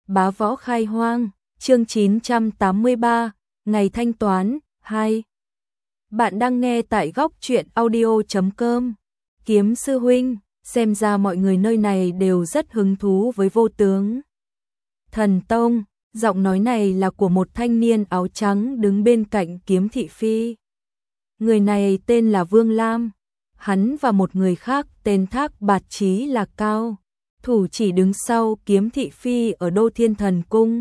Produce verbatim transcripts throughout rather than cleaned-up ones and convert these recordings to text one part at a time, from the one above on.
Bá Võ Khai Hoang, chương chín trăm tám mươi ba, ngày thanh toán, hai. Bạn đang nghe tại góc truyện audio chấm com. Kiếm sư huynh, xem ra mọi người nơi này đều rất hứng thú với Vô Tướng Thần Tông. Giọng nói này là của một thanh niên áo trắng đứng bên cạnh Kiếm Thị Phi. Người này tên là Vương Lam. Hắn và một người khác tên Thác Bạt Chí là cao thủ chỉ đứng sau Kiếm Thị Phi ở Đô Thiên Thần Cung.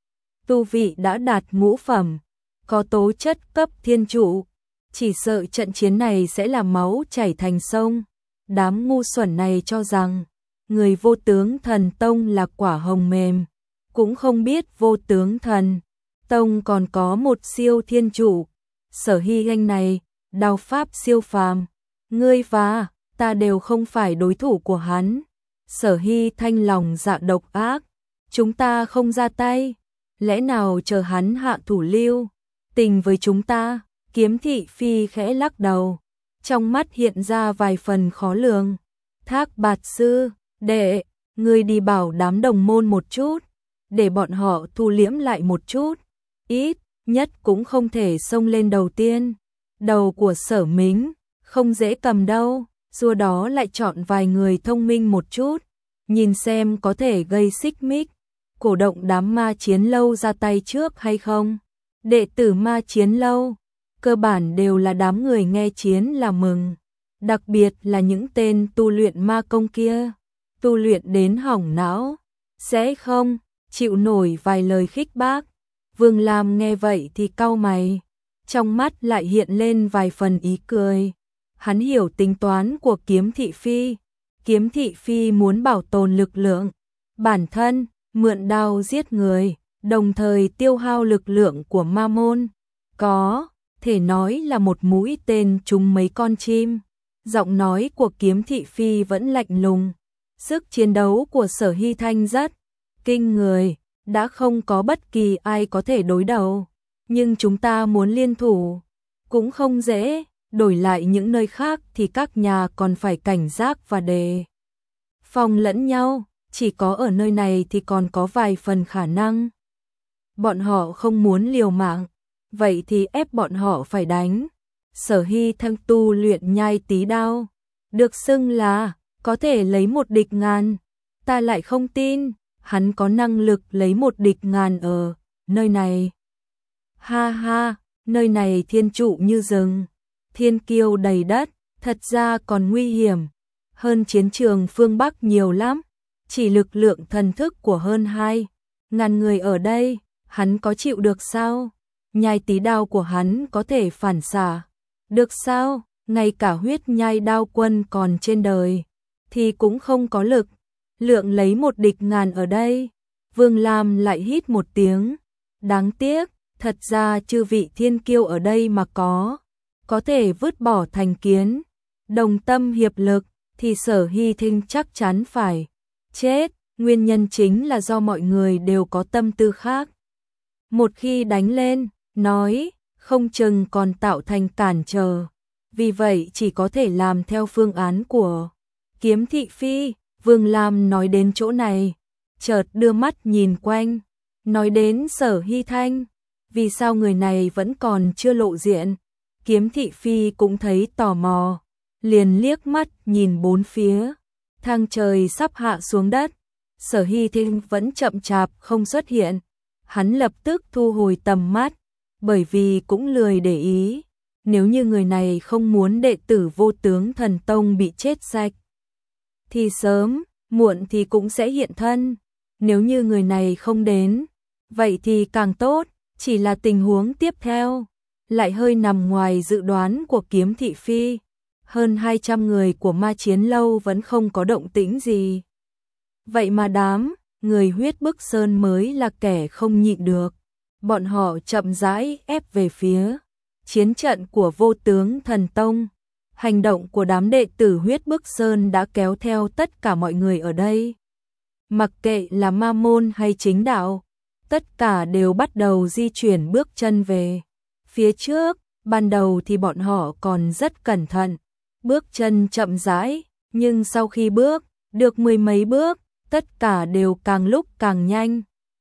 Tu vị đã đạt ngũ phẩm, có tố chất cấp thiên trụ. Chỉ sợ trận chiến này sẽ làm máu chảy thành sông. Đám ngu xuẩn này cho rằng người Vô Tướng Thần Tông là quả hồng mềm, cũng không biết Vô Tướng Thần Tông còn có một siêu thiên trụ. Sở Hy anh này, đao pháp siêu phàm, ngươi và ta đều không phải đối thủ của hắn. Sở Hy Thanh lòng dạ độc ác, chúng ta không ra tay, lẽ nào chờ hắn hạ thủ lưu tình với chúng ta? Kiếm Thị Phi khẽ lắc đầu, trong mắt hiện ra vài phần khó lường. Thác Bạt sư đệ, ngươi đi bảo đám đồng môn một chút, để bọn họ thu liễm lại một chút, ít nhất cũng không thể xông lên đầu tiên. Đầu của Sở Mính không dễ cầm đâu, rùa đó lại chọn vài người thông minh một chút, nhìn xem có thể gây xích mích, cổ động đám Ma Chiến Lâu ra tay trước hay không. Đệ tử Ma Chiến Lâu cơ bản đều là đám người nghe chiến là mừng, đặc biệt là những tên tu luyện ma công kia, tu luyện đến hỏng não, sẽ không chịu nổi vài lời khích bác. Vương Lam nghe vậy thì cau mày, trong mắt lại hiện lên vài phần ý cười. Hắn hiểu tính toán của Kiếm Thị Phi. Kiếm Thị Phi muốn bảo tồn lực lượng bản thân, mượn đao giết người, đồng thời tiêu hao lực lượng của ma môn, có thể nói là một mũi tên trúng mấy con chim. Giọng nói của Kiếm Thị Phi vẫn lạnh lùng. Sức chiến đấu của Sở Hy Thanh rất kinh người, đã không có bất kỳ ai có thể đối đầu, nhưng chúng ta muốn liên thủ cũng không dễ. Đổi lại những nơi khác thì các nhà còn phải cảnh giác và đề phòng lẫn nhau, chỉ có ở nơi này thì còn có vài phần khả năng bọn họ không muốn liều mạng, vậy thì ép bọn họ phải đánh. Sở Hy Thanh tu luyện nhai tí đao, được xưng là có thể lấy một địch ngàn, ta lại không tin hắn có năng lực lấy một địch ngàn ở nơi này. Ha ha, nơi này thiên trụ như rừng, thiên kiêu đầy đất, thật ra còn nguy hiểm hơn chiến trường phương Bắc nhiều lắm. Chỉ lực lượng thần thức của hơn hai ngàn người ở đây, hắn có chịu được sao? Nhai tí đao của hắn có thể phản xạ được sao? Ngay cả huyết nhai đao quân còn trên đời thì cũng không có lực lượng lấy một địch ngàn ở đây. Vương Lam lại hít một tiếng, đáng tiếc, thật ra chư vị thiên kiêu ở đây mà có có thể vứt bỏ thành kiến, đồng tâm hiệp lực, thì Sở Hy Thinh chắc chắn phải chết. Nguyên nhân chính là do mọi người đều có tâm tư khác. Một khi đánh lên, nói không chừng còn tạo thành cản trở. Vì vậy chỉ có thể làm theo phương án của Kiếm Thị Phi. Vương Lam nói đến chỗ này, chợt đưa mắt nhìn quanh, nói đến Sở Hy Thanh, vì sao người này vẫn còn chưa lộ diện? Kiếm Thị Phi cũng thấy tò mò, liền liếc mắt nhìn bốn phía. Thang trời sắp hạ xuống đất, Sở Hy Thanh vẫn chậm chạp không xuất hiện. Hắn lập tức thu hồi tầm mắt, bởi vì cũng lười để ý. Nếu như người này không muốn đệ tử Vô Tướng Thần Tông bị chết sạch, thì sớm, muộn thì cũng sẽ hiện thân. Nếu như người này không đến, vậy thì càng tốt, chỉ là tình huống tiếp theo lại hơi nằm ngoài dự đoán của Kiếm Thị Phi. Hơn hai trăm người của Ma Chiến Lâu vẫn không có động tĩnh gì. Vậy mà đám người Huyết Bức Sơn mới là kẻ không nhịn được. Bọn họ chậm rãi ép về phía chiến trận của Vô Tướng Thần Tông. Hành động của đám đệ tử Huyết Bức Sơn đã kéo theo tất cả mọi người ở đây. Mặc kệ là ma môn hay chính đạo, tất cả đều bắt đầu di chuyển bước chân về phía trước. Ban đầu thì bọn họ còn rất cẩn thận, bước chân chậm rãi, nhưng sau khi bước được mười mấy bước, tất cả đều càng lúc càng nhanh.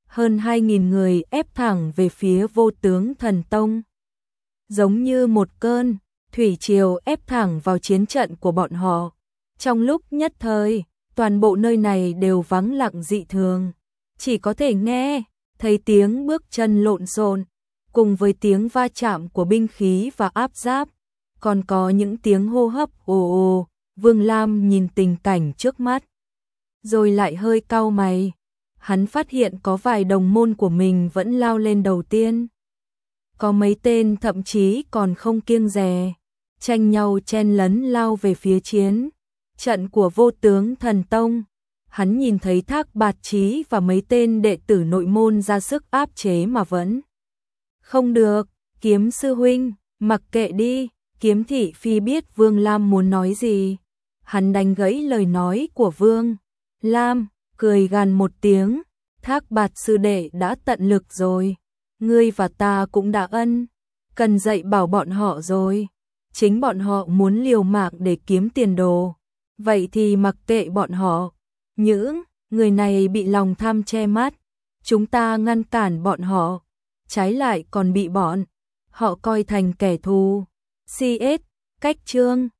hơn hai nghìn người ép thẳng về phía Vô Tướng Thần Tông. Giống như một cơn thủy triều ép thẳng vào chiến trận của bọn họ. Trong lúc nhất thời, toàn bộ nơi này đều vắng lặng dị thường. Chỉ có thể nghe thấy tiếng bước chân lộn xộn, cùng với tiếng va chạm của binh khí và áp giáp, còn có những tiếng hô hấp ồ ồ. Vương Lam nhìn tình cảnh trước mắt, rồi lại hơi cau mày. Hắn phát hiện có vài đồng môn của mình vẫn lao lên đầu tiên. Có mấy tên thậm chí còn không kiêng dè, tranh nhau chen lấn lao về phía chiến trận của Vô Tướng Thần Tông. Hắn nhìn thấy Thác Bạt Chí và mấy tên đệ tử nội môn ra sức áp chế mà vẫn không được. Kiếm sư huynh, mặc kệ đi. Kiếm thị phi biết Vương Lam muốn nói gì. Hắn đánh gãy lời nói của Vương Lam, cười gằn một tiếng. Thác Bạt sư đệ đã tận lực rồi. Ngươi và ta cũng đã ân cần dạy bảo bọn họ rồi. Chính bọn họ muốn liều mạng để kiếm tiền đồ. Vậy thì mặc kệ bọn họ. Những người này bị lòng tham che mắt. Chúng ta ngăn cản bọn họ, trái lại còn bị bọn họ coi thành kẻ thù. xê ét, cách chương